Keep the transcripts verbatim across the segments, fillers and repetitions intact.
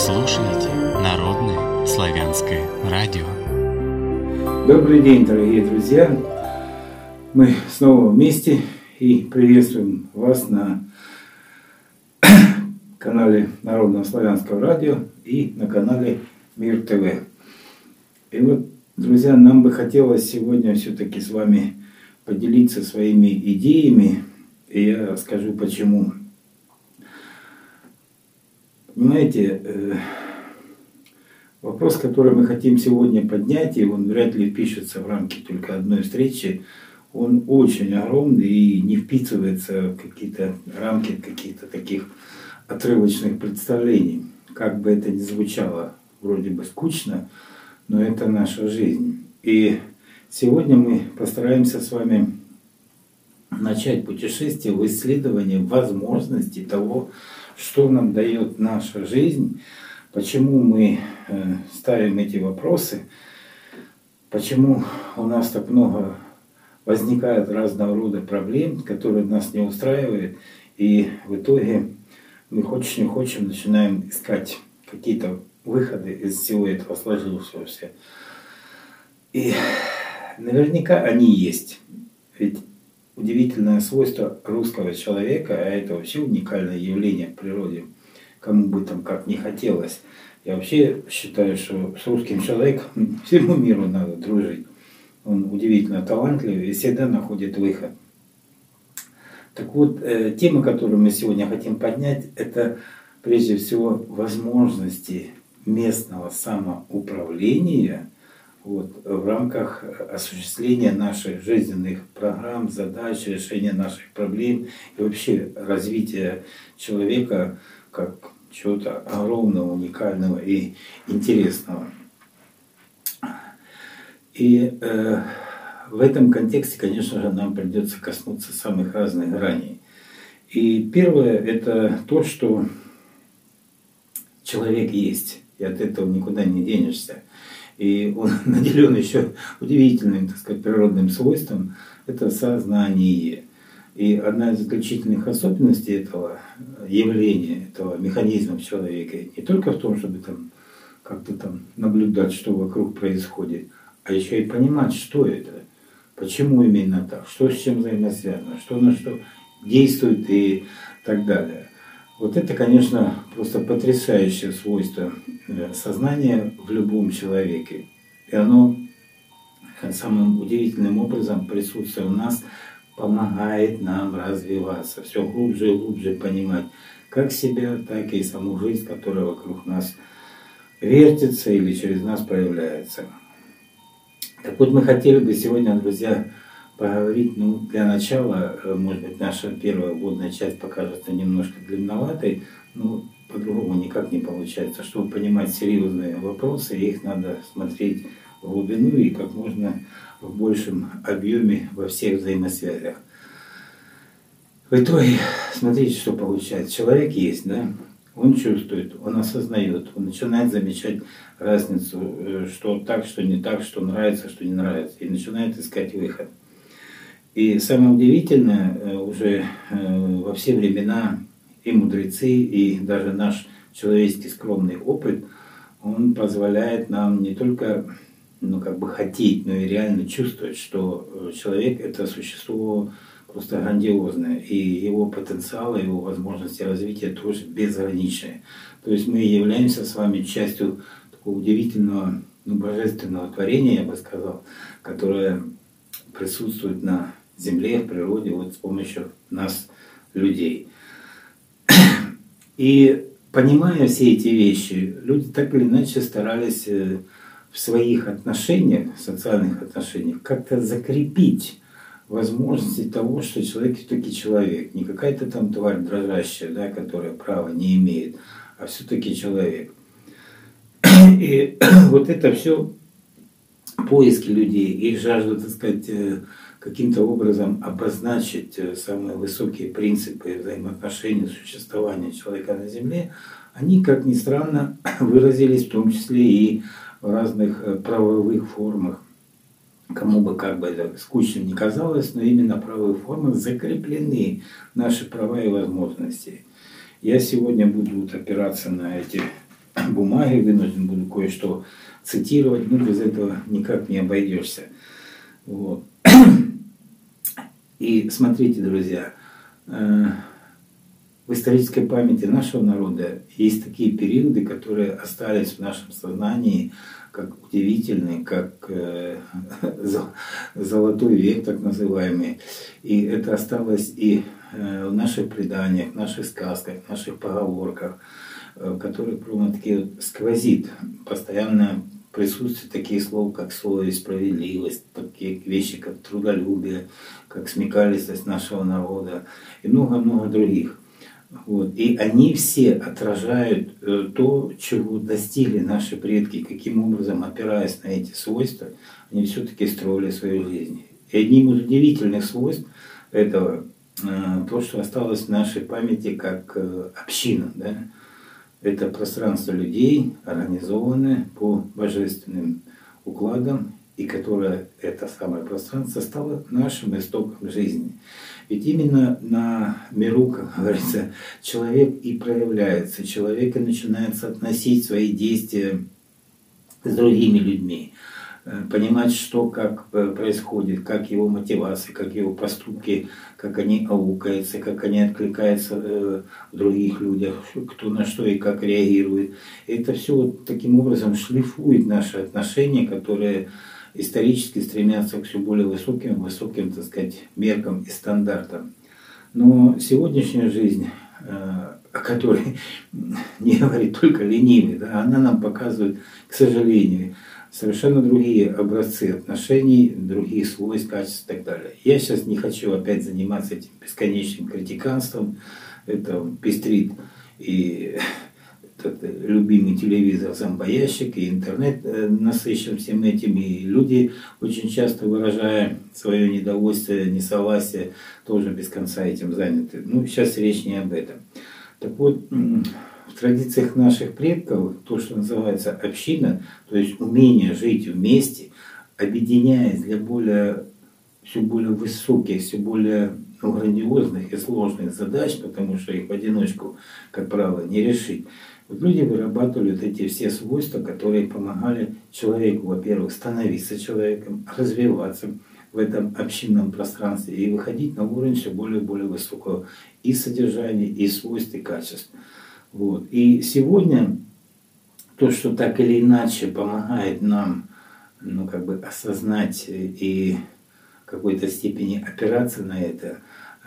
слушаете Народное славянское радио. Добрый день, дорогие друзья! Мы снова вместе и приветствуем вас на канале Народного славянского радио и на канале Мир ТВ. И вот, друзья, нам бы хотелось сегодня все-таки с вами поделиться своими идеями, и я скажу почему. Понимаете, вопрос, который мы хотим сегодня поднять, и он вряд ли впишется в рамки только одной встречи, он очень огромный и не вписывается в какие-то рамки каких-то таких отрывочных представлений. Как бы это ни звучало, вроде бы скучно, но это наша жизнь. И сегодня мы постараемся с вами начать путешествие в исследовании возможностей того, что нам дает наша жизнь, почему мы ставим эти вопросы, почему у нас так много возникает разного рода проблем, которые нас не устраивают, и в итоге мы хочешь не хочешь начинаем искать какие-то выходы из всего этого сложившегося. И наверняка они есть. Ведь удивительное свойство русского человека, а это вообще уникальное явление в природе, кому бы там как ни хотелось. Я вообще считаю, что с русским человеком всему миру надо дружить. Он удивительно талантлив и всегда находит выход. Так вот, э, тема, которую мы сегодня хотим поднять, это прежде всего возможности местного самоуправления вот, в рамках осуществления наших жизненных программ, задач, решения наших проблем и вообще развития человека как чего-то огромного, уникального и интересного. И э, в этом контексте, конечно же, нам придется коснуться самых разных граней. И первое – это то, что человек есть, и от этого никуда не денешься. И он наделен еще удивительным, так сказать, природным свойством – это сознание. И одна из заключительных особенностей этого явления, этого механизма в человеке не только в том, чтобы там как-то там наблюдать, что вокруг происходит, а еще и понимать, что это, почему именно так, что с чем взаимосвязано, что на что действует и так далее. Вот это, конечно, просто потрясающее свойство сознания в любом человеке. И оно самым удивительным образом, присутствуя у нас, помогает нам развиваться, все глубже и глубже понимать как себя, так и саму жизнь, которая вокруг нас вертится или через нас проявляется. Так вот, мы хотели бы сегодня, друзья, поговорить, ну, для начала, может быть, наша первая вводная часть покажется немножко длинноватой, но по-другому никак не получается. Чтобы понимать серьезные вопросы, их надо смотреть в глубину и как можно в большем объеме во всех взаимосвязях. В итоге, смотрите, что получается. Человек есть, да? Он чувствует, он осознает, он начинает замечать разницу, что так, что не так, что нравится, что не нравится, и начинает искать выход. И самое удивительное, уже во все времена и мудрецы, и даже наш человеческий скромный опыт, он позволяет нам не только ну, как бы хотеть, но и реально чувствовать, что человек – это существо просто грандиозное, и его потенциал, его возможности развития тоже безграничные. То есть мы являемся с вами частью такого удивительного, ну, божественного творения, я бы сказал, которое присутствует на Земле, в природе, вот с помощью нас, людей. И понимая все эти вещи, люди так или иначе старались в своих отношениях, социальных отношениях, как-то закрепить возможности того, что человек все-таки человек. Не какая-то там тварь дрожащая, да, которая права не имеет, а все-таки человек. И вот это все поиски людей, их жажда, так сказать, каким-то образом обозначить самые высокие принципы взаимоотношений, существования человека на Земле, они, как ни странно, выразились в том числе и в разных правовых формах. Кому бы как бы это скучно не казалось, но именно в правовых формах закреплены наши права и возможности. Я сегодня буду вот опираться на эти бумаги, вынужден буду кое-что цитировать, но без этого никак не обойдешься. Вот. И смотрите, друзья, в исторической памяти нашего народа есть такие периоды, которые остались в нашем сознании как удивительные, как золотой век, так называемый. И это осталось и в наших преданиях, в наших сказках, в наших поговорках, в которых прямо-таки вот сквозит постоянное присутствие таких слов, как совесть, справедливость, такие вещи, как трудолюбие, как смекалистость нашего народа и много-много других. Вот. И они все отражают э, то, чего достигли наши предки, каким образом, опираясь на эти свойства, они все-таки строили свою жизнь. И одним из удивительных свойств этого э, то, что осталось в нашей памяти как э, община. Да? Это пространство людей, организованное по божественным укладам, и которое, это самое пространство, стало нашим истоком жизни. Ведь именно на миру, как говорится, человек и проявляется, человек и начинает соотносить свои действия с другими людьми, понимать, что как происходит, как его мотивации, как его поступки, как они аукаются, как они откликаются в других людях, кто на что и как реагирует. И это все вот таким образом шлифует наши отношения, которые исторически стремятся к все более высоким, высоким, так сказать, меркам и стандартам. Но сегодняшняя жизнь, о которой не говорит только ленивый, да, она нам показывает, к сожалению, совершенно другие образцы отношений, других свойств, качеств и так далее. Я сейчас не хочу опять заниматься этим бесконечным критиканством, это пестрит и этот любимый телевизор, зомбоящик, и интернет насыщен всем этим, и люди, очень часто выражая свое недовольствие, несогласие, тоже без конца этим заняты. Ну, сейчас речь не об этом. Так вот, в традициях наших предков, то, что называется община, то есть умение жить вместе, объединяясь для более, все более высоких, все более ну, грандиозных и сложных задач, потому что их в одиночку, как правило, не решить. Вот люди вырабатывали вот эти все свойства, которые помогали человеку, во-первых, становиться человеком, развиваться в этом общинном пространстве и выходить на уровень все более и более высокого и содержания, и свойств, и качеств. Вот. И сегодня то, что так или иначе помогает нам ну, как бы осознать и в какой-то степени опираться на это,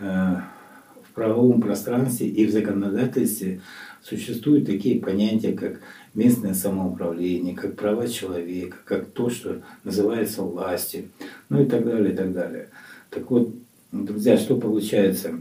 в правовом пространстве и в законодательстве существуют такие понятия, как местное самоуправление, как права человека, как то, что называется властью, ну и так далее, и так далее. Так вот, друзья, что получается?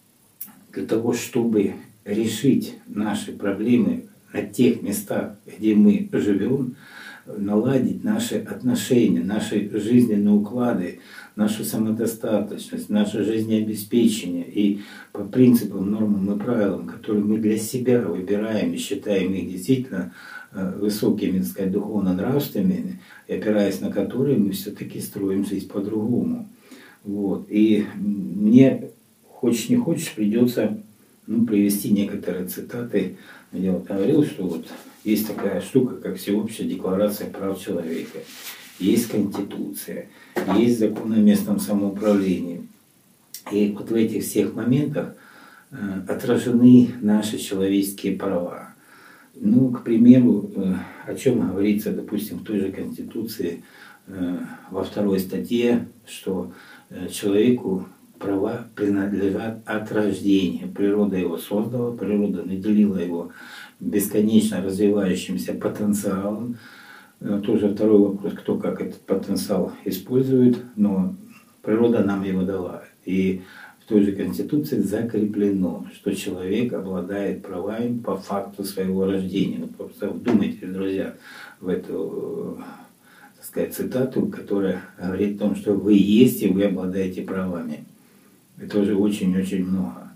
Для того, чтобы решить наши проблемы на тех местах, где мы живем, наладить наши отношения, наши жизненные уклады, нашу самодостаточность, наше жизнеобеспечение и по принципам, нормам и правилам, которые мы для себя выбираем и считаем их действительно высокими, так сказать, духовно-нравственными, и опираясь на которые мы все-таки строим жизнь по-другому. Вот. И мне, хочешь не хочешь, придется ну, привести некоторые цитаты. Я вот говорил, что вот есть такая штука, как Всеобщая декларация прав человека, есть Конституция, есть закон о местном самоуправлении. И вот в этих всех моментах э, отражены наши человеческие права. Ну, к примеру, э, о чем говорится, допустим, в той же Конституции э, во второй статье, что э, человеку права принадлежат от рождения. Природа его создала, природа наделила его бесконечно развивающимся потенциалом. Тоже второй вопрос, кто как этот потенциал использует, но природа нам его дала. И в той же Конституции закреплено, что человек обладает правами по факту своего рождения. Ну, просто вдумайтесь, друзья, в эту, так сказать, цитату, которая говорит о том, что вы есть и вы обладаете правами. Это уже очень-очень много.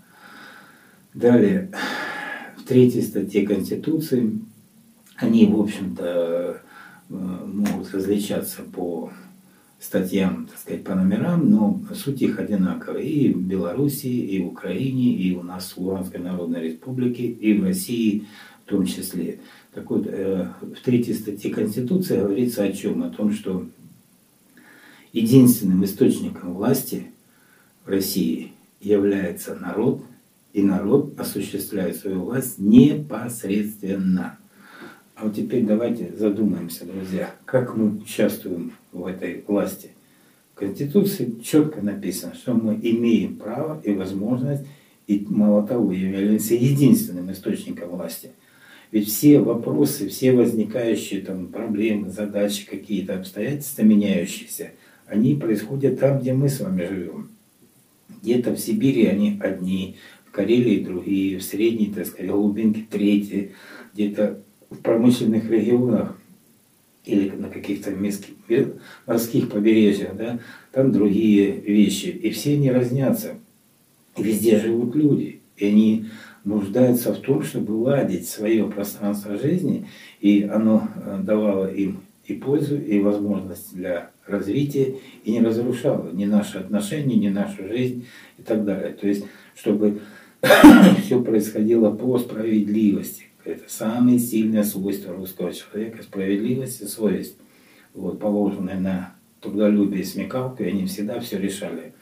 Далее, в третьей статье Конституции, они, в общем-то, могут различаться по статьям, так сказать, по номерам, но суть их одинакова и в Белоруссии, и в Украине, и у нас в Луганской Народной Республике, и в России в том числе. Так вот, в третьей статье Конституции говорится о чем? О том, что единственным источником власти в России является народ, и народ осуществляет свою власть непосредственно. А вот теперь давайте задумаемся, друзья, как мы участвуем в этой власти. В Конституции четко написано, что мы имеем право и возможность, и мало того, являемся единственным источником власти. Ведь все вопросы, все возникающие там проблемы, задачи, какие-то обстоятельства меняющиеся, они происходят там, где мы с вами живем. Где-то в Сибири они одни, в Карелии другие, в средней, так сказать, глубинке третьи, где-то в промышленных регионах или на каких-то морских побережьях, да, там другие вещи. И все они разнятся. И везде живут люди. И они нуждаются в том, чтобы ладить свое пространство жизни, и оно давало им и пользу, и возможность для развития, и не разрушало ни наши отношения, ни нашу жизнь и так далее. То есть, чтобы все происходило по справедливости. Это самое сильное свойство русского человека — справедливость и совесть, вот, положенные на трудолюбие и смекалку, и они всегда все решали.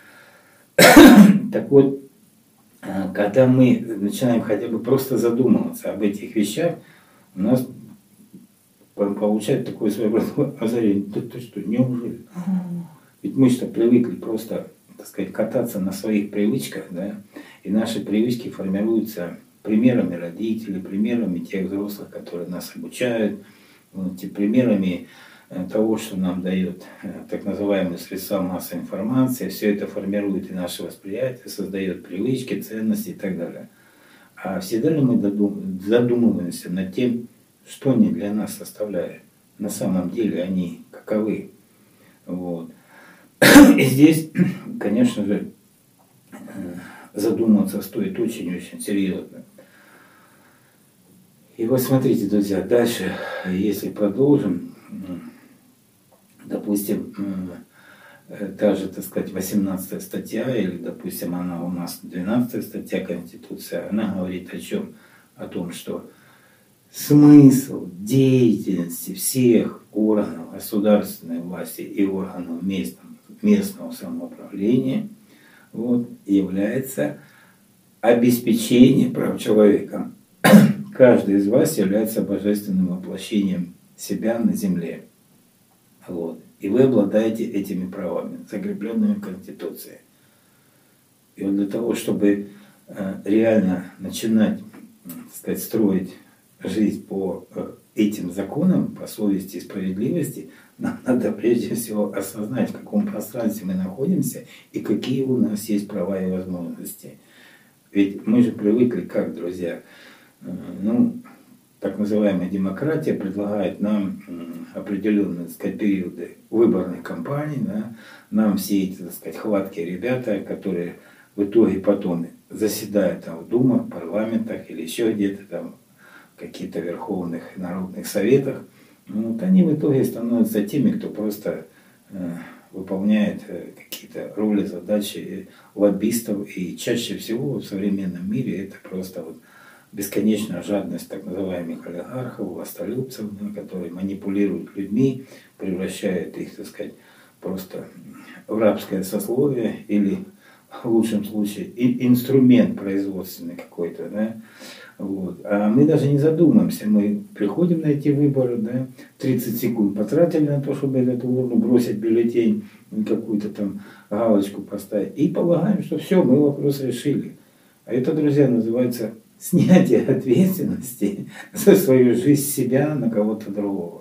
Так вот, когда мы начинаем хотя бы просто задумываться об этих вещах, у нас получается такое своеобразное озарение. Да ты что, неужели? Ведь мы что, привыкли просто, так сказать, кататься на своих привычках, да, и наши привычки формируются примерами родителей, примерами тех взрослых, которые нас обучают, вот, примерами того, что нам дает так называемые средства массовой информации. Все это формирует и наше восприятие, создает привычки, ценности и так далее. А всегда ли мы задумываемся над тем, что они для нас составляют? На самом деле они каковы? Вот. И здесь, конечно же, задуматься стоит очень-очень серьезно. И вот смотрите, друзья, дальше, если продолжим, допустим, та же, так сказать, восемнадцатая статья, или, допустим, она у нас двенадцатая статья Конституции, она говорит о чем? О том, что смысл деятельности всех органов государственной власти и органов местного, местного самоуправления вот, является обеспечение прав человека. Каждый из вас является божественным воплощением себя на земле. Вот. И вы обладаете этими правами, закрепленными в Конституции. И вот для того, чтобы э, реально начинать, так сказать, строить жизнь по э, этим законам, по совести и справедливости, нам надо прежде всего осознать, в каком пространстве мы находимся и какие у нас есть права и возможности. Ведь мы же привыкли, как, друзья, э, ну, так называемая демократия предлагает нам определенные, так сказать, периоды выборных кампаний, да, нам все эти, так сказать, хваткие ребята, которые в итоге потом заседают там в думах, парламентах или еще где-то там в каких-то верховных народных советах, вот они в итоге становятся теми, кто просто э, выполняет э, какие-то роли, задачи лоббистов, и чаще всего в современном мире это просто вот бесконечная жадность так называемых олигархов, властолюбцев, которые манипулируют людьми, превращают их, так сказать, просто в рабское сословие или, в лучшем случае, инструмент производственный какой-то. Да? Вот. А мы даже не задумаемся, мы приходим на эти выборы, да, тридцать секунд потратили на то, чтобы этот урну бросить бюллетень, какую-то там галочку поставить, и полагаем, что все, мы вопрос решили. А это, друзья, называется снятие ответственности за свою жизнь себя на кого-то другого.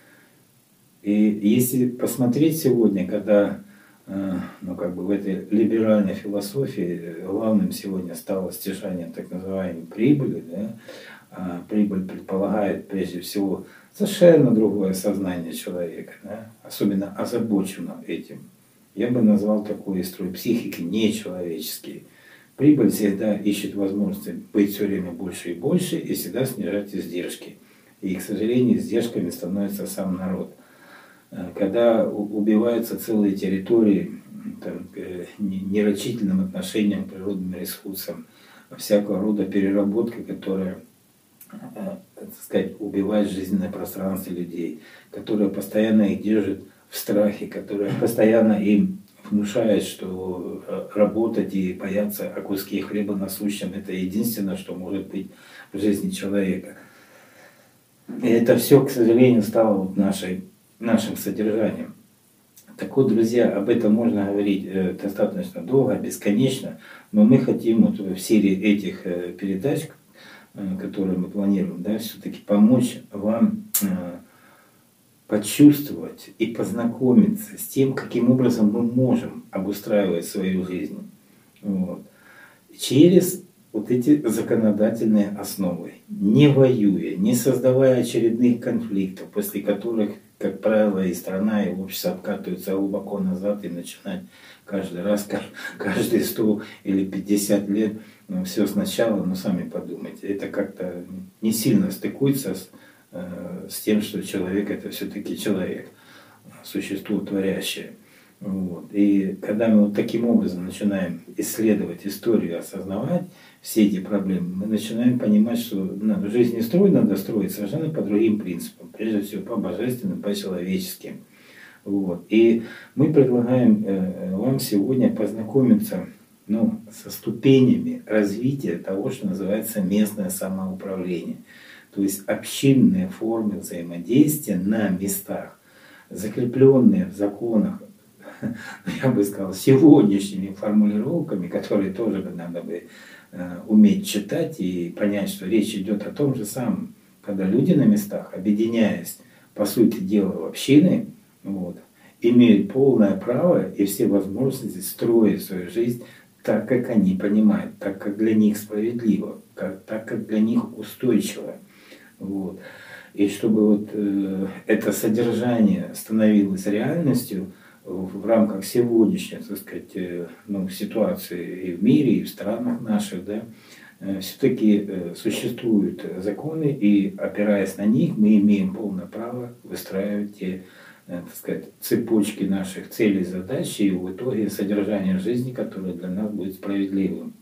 И если посмотреть сегодня, когда ну, как бы в этой либеральной философии главным сегодня стало стяжание так называемой прибыли, да, а прибыль предполагает прежде всего совершенно другое сознание человека, да, особенно озабоченного этим. Я бы назвал такой строй психики нечеловеческий. Прибыль всегда ищет возможности быть все время больше и больше и всегда снижать издержки. И, к сожалению, издержками становится сам народ. Когда убиваются целые территории там, нерачительным отношением к природным ресурсам, всякого рода переработка, которая так сказать, убивать жизненное пространство людей, которое постоянно их держит в страхе, которое постоянно им внушает, что работать и бояться о куске хлеба насущном – это единственное, что может быть в жизни человека. И это все, к сожалению, стало вот нашей, нашим содержанием. Так вот, друзья, об этом можно говорить э, достаточно долго, бесконечно, но мы хотим вот в серии этих э, передач, э, которые мы планируем, да, все-таки помочь вам э, почувствовать и познакомиться с тем, каким образом мы можем обустраивать свою жизнь. Вот. Через вот эти законодательные основы, не воюя, не создавая очередных конфликтов, после которых, как правило, и страна, и общество откатываются глубоко назад и начинают каждый раз, каждые сто или пятьдесят лет ну, все сначала, но сами подумайте, это как-то не сильно стыкуется с, э, с тем, что человек это все-таки человек, существо творящее. Вот. И когда мы вот таким образом начинаем исследовать историю, осознавать все эти проблемы, мы начинаем понимать, что надо, жизнь не строить, надо строить совершенно по другим принципам, прежде всего по божественным, по человеческим. Вот. И мы предлагаем э, вам сегодня познакомиться ну, со ступенями развития того, что называется местное самоуправление. То есть общинные формы взаимодействия на местах, закрепленные в законах, я бы сказал, сегодняшними формулировками, которые тоже надо бы э, уметь читать и понять, что речь идет о том же самом, когда люди на местах, объединяясь, по сути дела, в общины, вот, имеют полное право и все возможности строить свою жизнь так, как они понимают, так, как для них справедливо, как, так, как для них устойчиво. Вот. И чтобы вот, э, это содержание становилось реальностью, в рамках сегодняшней, так сказать, ну, ситуации и в мире, и в странах наших, да, все-таки существуют законы, и опираясь на них, мы имеем полное право выстраивать те, так сказать, цепочки наших целей, задач, и в итоге содержание жизни, которое для нас будет справедливым.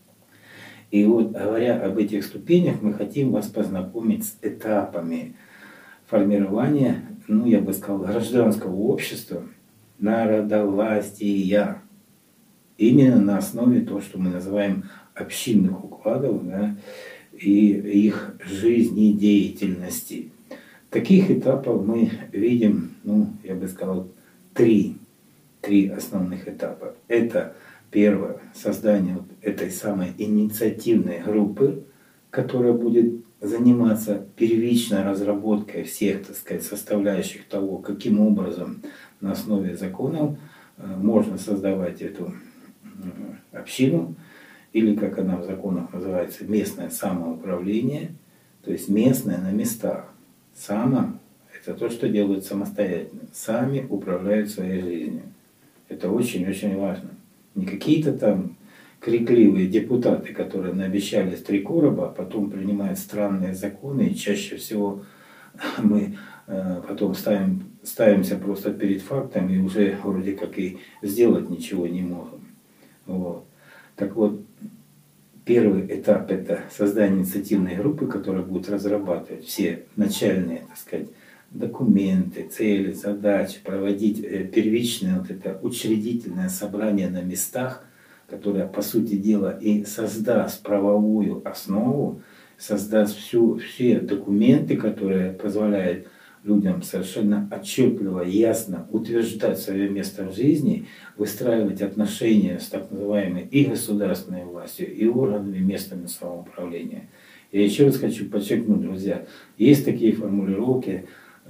И вот, говоря об этих ступенях, мы хотим вас познакомить с этапами формирования, ну, я бы сказал, гражданского общества, народовластия. Именно на основе того, что мы называем общинных укладов, да, и их жизнедеятельности. Таких этапов мы видим, ну, я бы сказал, три. Три основных этапа. Это первое, создание вот этой самой инициативной группы, которая будет заниматься первичной разработкой всех, так сказать, составляющих того, каким образом на основе законов можно создавать эту общину, или, как она в законах называется, местное самоуправление, то есть местное на местах. Само – это то, что делают самостоятельно, сами управляют своей жизнью. Это очень-очень важно. Не какие-то там крикливые депутаты, которые наобещались три короба, а потом принимают странные законы, и чаще всего мы э, потом ставим, ставимся просто перед фактом и уже вроде как и сделать ничего не можем. Вот. Так вот, первый этап – это создание инициативной группы, которая будет разрабатывать все начальные, так сказать, документы, цели, задачи, проводить первичное вот это учредительное собрание на местах, которое, по сути дела, и создаст правовую основу, создаст всю, все документы, которые позволяют людям совершенно отчетливо, ясно утверждать свое место в жизни, выстраивать отношения с так называемой и государственной властью, и органами местного самоуправления. Я еще раз хочу подчеркнуть, друзья, есть такие формулировки,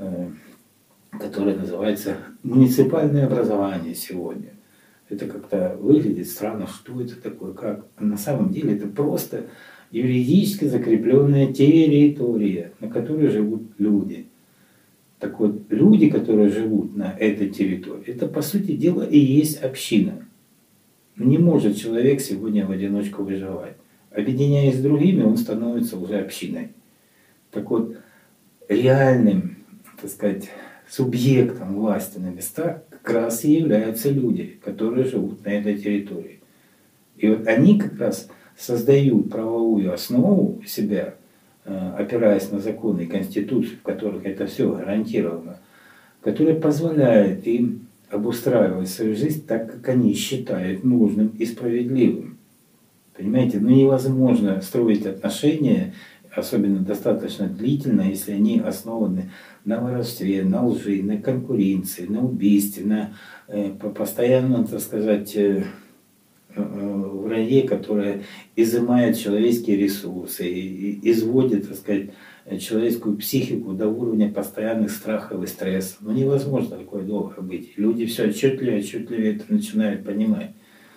которые называются муниципальное образование сегодня. Это как-то выглядит странно, что это такое, как. А на самом деле это просто юридически закрепленная территория, на которой живут люди. Так вот, люди, которые живут на этой территории, это, по сути дела, и есть община. Не может человек сегодня в одиночку выживать. Объединяясь с другими, он становится уже общиной. Так вот, реальным, так сказать, субъектом власти на местах как раз и являются люди, которые живут на этой территории. И вот они как раз создают правовую основу себя опираясь на законы и конституцию, в которых это все гарантировано, которая позволяет им обустраивать свою жизнь так, как они считают нужным и справедливым. Понимаете, ну невозможно строить отношения, особенно достаточно длительно, если они основаны на воровстве, на лжи, на конкуренции, на убийстве, на э, постоянном, так сказать, э, э, вранье, которое изымает человеческие ресурсы, и, и изводит, так сказать, человеческую психику до уровня постоянных страхов и стресса. Ну невозможно такое долго быть. Люди все отчетливее, отчетливее это начинают понимать.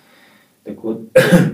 Так вот,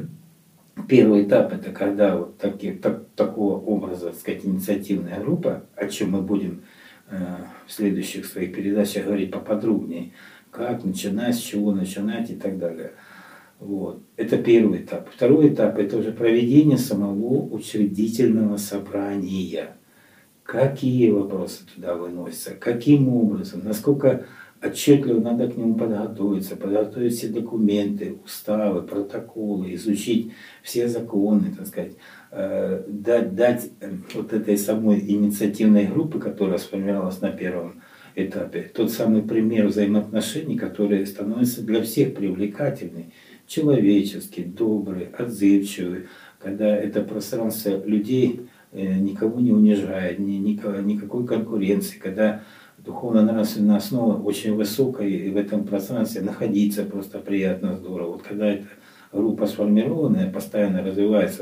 первый этап это когда вот таки, так, такого образа, так сказать, инициативная группа, о чем мы будем э, в следующих своих передачах говорить поподробнее, как начинать, с чего начинать и так далее. Вот. Это первый этап. Второй этап это уже проведение самого учредительного собрания. Какие вопросы туда выносятся, каким образом, насколько отчетливо надо к нему подготовиться, подготовить все документы, уставы, протоколы, изучить все законы, так сказать, э, дать, дать вот этой самой инициативной группы, которая сформировалась на первом этапе, тот самый пример взаимоотношений, который становится для всех привлекательный, человеческий, добрый, отзывчивый, когда это пространство людей никого не унижает, ни, никакой, никакой конкуренции, когда духовно-нравственная основа очень высокая, и в этом пространстве находиться просто приятно, здорово. Вот когда эта группа сформированная, постоянно развивается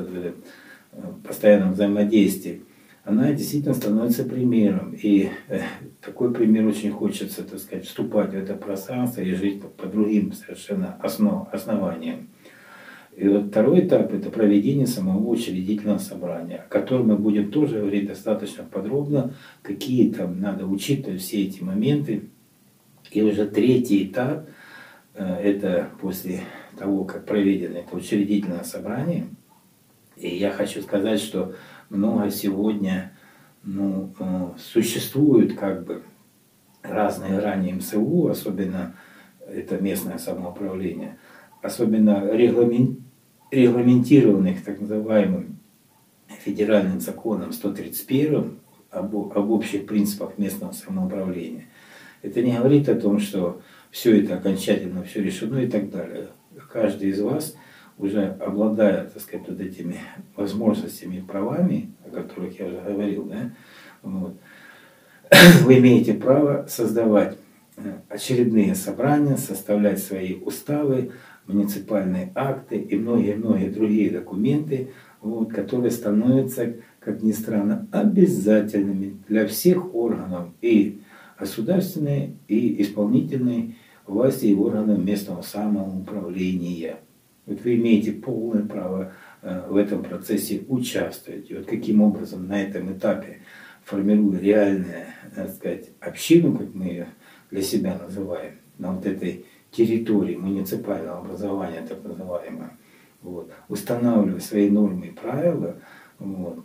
в постоянном взаимодействии, она действительно становится примером. И такой пример очень хочется, так сказать, вступать в это пространство и жить по другим совершенно основ, основаниям. И вот второй этап – это проведение самого учредительного собрания, о котором мы будем тоже говорить достаточно подробно, какие там надо учитывать все эти моменты. И уже третий этап – это после того, как проведено это учредительное собрание. И я хочу сказать, что много сегодня ну, существует как бы разные грани эм эс у, особенно это местное самоуправление, особенно регламент, регламентированных так называемым федеральным законом сто тридцать первым об, об общих принципах местного самоуправления. Это не говорит о том, что все это окончательно, все решено и так далее. Каждый из вас, уже обладая, так сказать, вот этими возможностями и правами, о которых я уже говорил, да, вот, вы имеете право создавать очередные собрания, составлять свои уставы, муниципальные акты и многие-многие другие документы, вот, которые становятся, как ни странно, обязательными для всех органов и государственной, и исполнительной власти, и органов местного самоуправления. Вот вы имеете полное право э, в этом процессе участвовать. И вот каким образом на этом этапе, формируя реальную, так сказать, общину, как мы ее для себя называем, на вот этой территории муниципального образования, так называемого, вот, устанавливая свои нормы и правила, вот,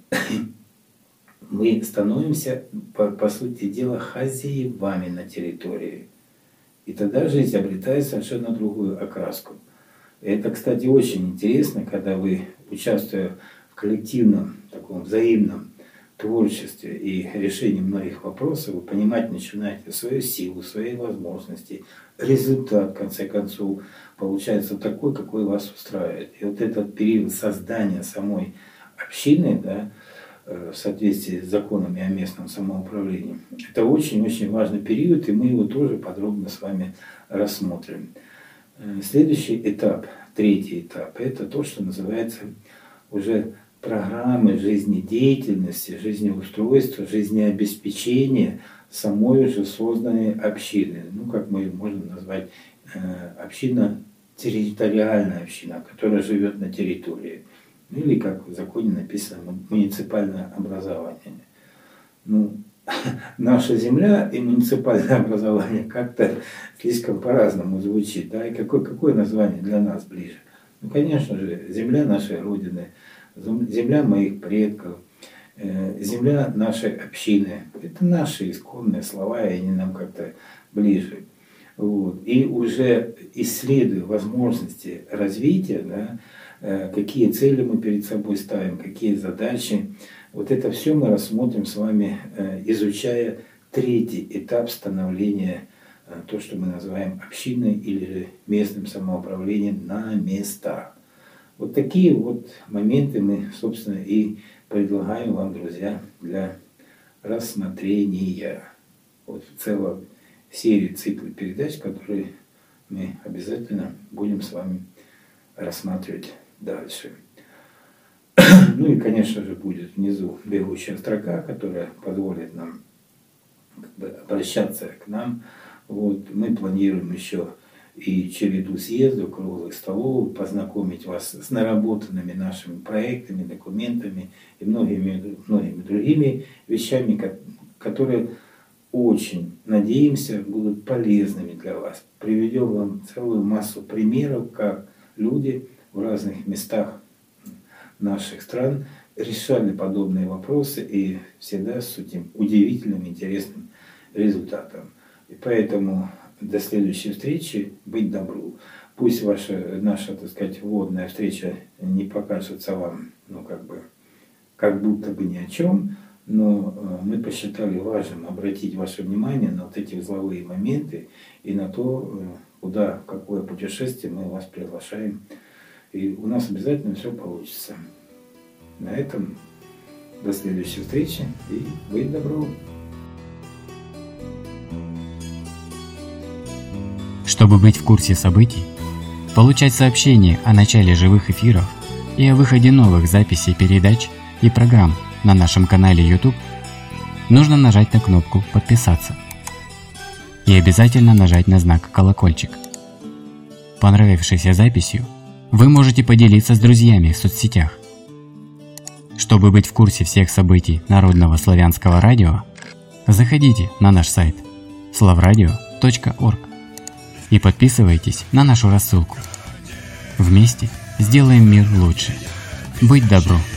мы становимся, по, по сути дела, хозяевами на территории. И тогда жизнь обретает совершенно другую окраску. Это, кстати, очень интересно, когда вы, участвуя в коллективном, таком взаимном творчестве и решении многих вопросов, вы понимать начинаете свою силу, свои возможности, результат, в конце концов, получается такой, какой вас устраивает. И вот этот период создания самой общины, да, в соответствии с законами о местном самоуправлении, это очень-очень важный период, и мы его тоже подробно с вами рассмотрим. Следующий этап, третий этап, это то, что называется уже программы жизнедеятельности, жизнеустройства, жизнеобеспечения самой уже созданной общины. Ну, как мы ее можем назвать, община, территориальная община, которая живет на территории. Или, как в законе написано, муниципальное образование. Ну, наша земля и муниципальное образование как-то слишком по-разному звучит. Да? И какое, какое название для нас ближе? Ну, конечно же, земля нашей Родины, земля моих предков, земля нашей общины. Это наши исконные слова, и они нам как-то ближе. Вот. И уже исследуя возможности развития, да, какие цели мы перед собой ставим, какие задачи. Вот это все мы рассмотрим с вами, изучая третий этап становления, то, что мы называем общиной или местным самоуправлением на местах. Вот такие вот моменты мы, собственно, и предлагаем вам, друзья, для рассмотрения. Вот в целом серии цикла передач, которые мы обязательно будем с вами рассматривать дальше. Ну и, конечно же, будет внизу бегущая строка, которая позволит нам как бы обращаться к нам. Вот. Мы планируем еще и череду съездов, круглых столов, познакомить вас с наработанными нашими проектами, документами и многими, многими другими вещами, которые очень, надеемся, будут полезными для вас. Приведем вам целую массу примеров, как люди в разных местах наших стран решали подобные вопросы и всегда с этим удивительным, интересным результатом. И поэтому до следующей встречи, быть добру. Пусть ваша, наша, так сказать, вводная встреча не покажется вам, ну, как бы, как будто бы ни о чем, но мы посчитали важным обратить ваше внимание на вот эти узловые моменты и на то, куда, в какое путешествие мы вас приглашаем. И у нас обязательно все получится. На этом до следующей встречи и быть добру. Чтобы быть в курсе событий, получать сообщения о начале живых эфиров и о выходе новых записей передач и программ на нашем канале YouTube, нужно нажать на кнопку «Подписаться» и обязательно нажать на знак «Колокольчик». Понравившейся записью вы можете поделиться с друзьями в соцсетях. Чтобы быть в курсе всех событий Народного славянского радио, заходите на наш сайт славрадио точка орг и подписывайтесь на нашу рассылку. Вместе сделаем мир лучше. Быть добру!